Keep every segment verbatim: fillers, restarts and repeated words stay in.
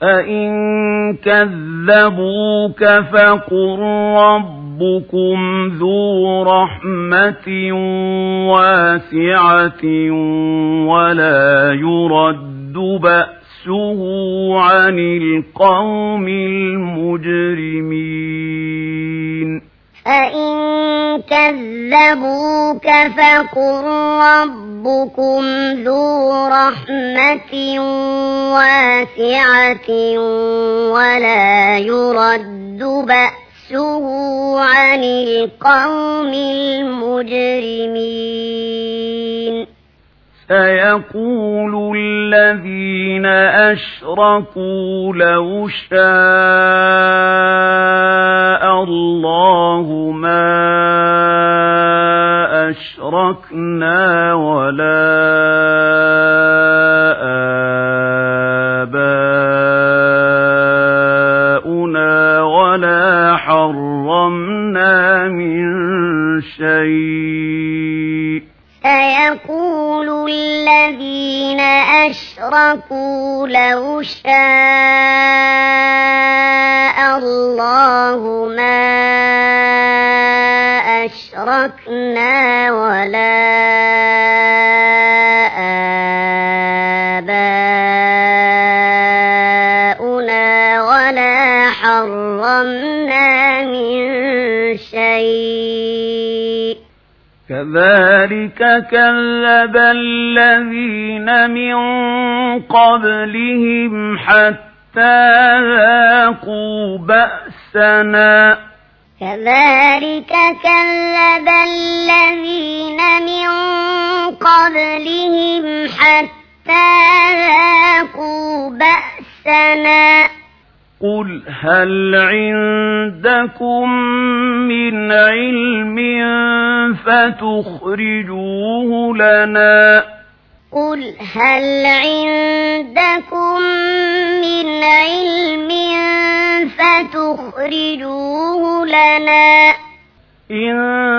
فإن كذبوك فقل ربكم ذو رحمة واسعة ولا يرد بأسه عن القوم المجرمين فإن كذبوك فقل ربكم ذو رحمة واسعة ولا يرد بأسه عن القوم المجرمين سيقول الذين أشركوا لو شاء الله ما أشركنا ولا آباؤنا ولا حرمنا من شيء سيقول الذين أشركوا لو شاء الله ما أشركنا ولا آباؤنا ولا حرمنا من شيء كذلك كذب الذين من قبلهم حتى ذاقوا بأسنا كذلك كذب الذين من قبلهم حتى ذاقوا بأسنا قل هل عندكم من علم فتخرجوه لنا قل هل عندكم من علم فتخرجوه لنا إن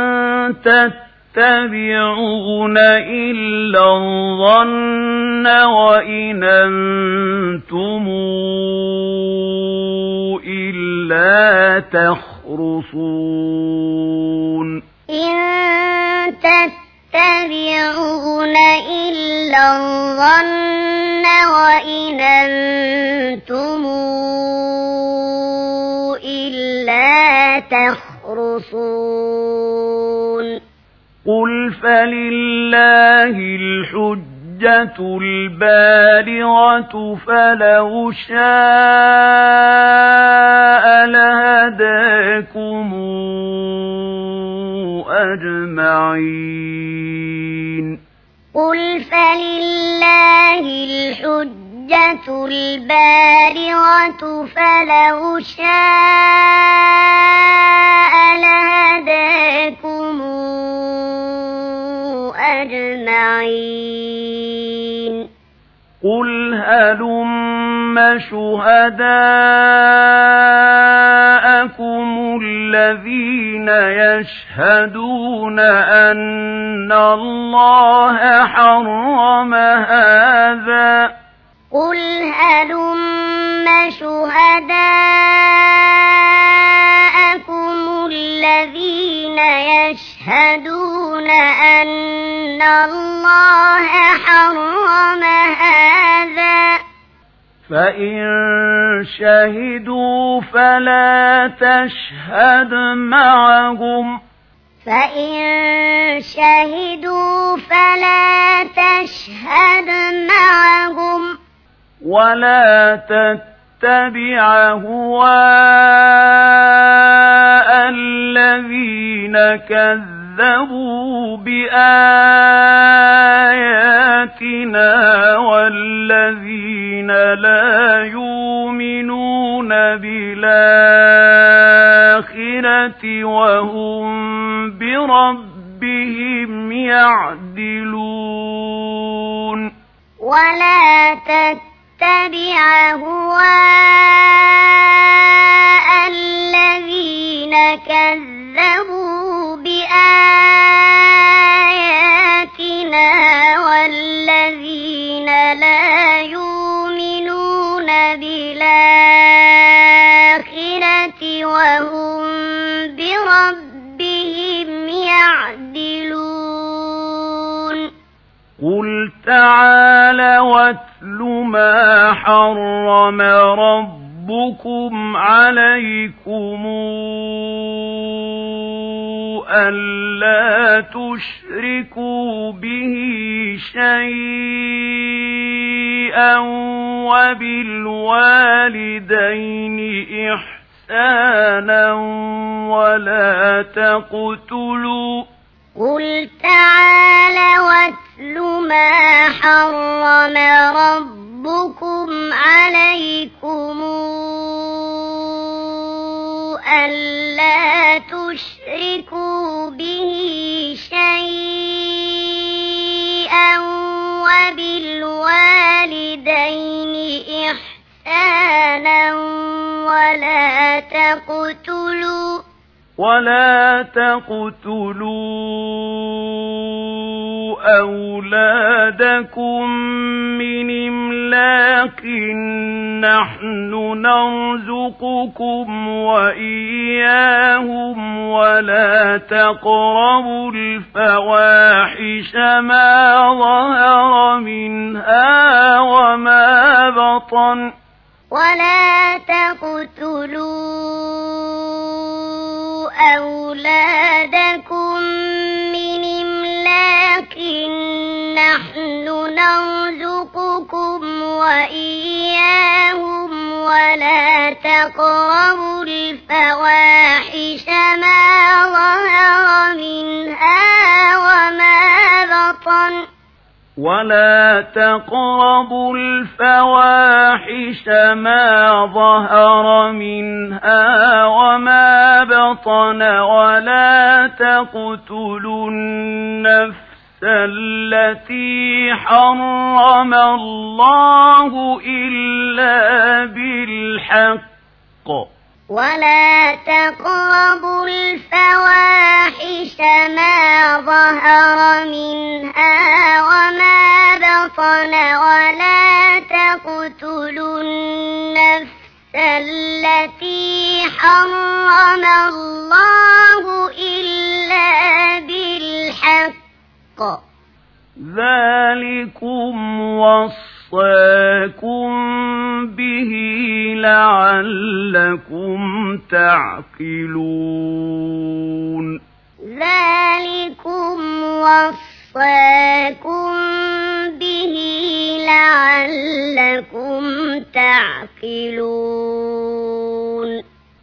تتبعون إلا الظن وإن أنتم إلا تخرصون إن تتبعون إلا الظن وإن أنتم إلا تخرصون قل فلله الحجة البالغة فلو شاء لهداكم أجمعين قل فلله الحجة البالغة فلو شاء لهداكم أجمعين قل هلم شهداءكم الذين يشهدون أن الله حرم هذا قل هلم شهداءكم الذين يشهدون أن الله حرم هذا فإن شهدوا فلا تشهد معهم فإن شهدوا فلا تشهد معهم ولا تتبع هواء الذين كذبوا بآياتنا والذين لا يؤمنون بالآخرة وهم بربهم يعدلون ولا تتبع هواء الذين كذبوا بآياتنا والذين لا يؤمنون بالآخرة تعالى واتل ما حرم ربكم عليكم ألا تشركوا به شيئا وبالوالدين إحسانا ولا تقتلوا قل تعالى واتل ما حرم ربكم عليكم ألا تشركوا به شيئا وبالوالدين إحسانا ولا تقتلوا ولا تقتلوا أولادكم من إملاق نحن نرزقكم وإياهم ولا تقربوا الفواحش ما ظهر منها وما بطن ولا تقتلوا أولادكم من إملاق نحن نرزقكم وإياهم ولا تقربوا الفواحش ما ظهر منها وما بطن ولا تقربوا الفواحش ما ظهر منها وما بطن ولا تقتلوا النفس التي حرم الله إلا بالحق ولا تقربوا الفواحش ما ظهر منها وما بطن ولا تقتلوا النفس التي حرم الله إلا بالحق ذلكم وصاكم به لعلكم تعقلون ذلكم وصاكم به لعلكم تعقلون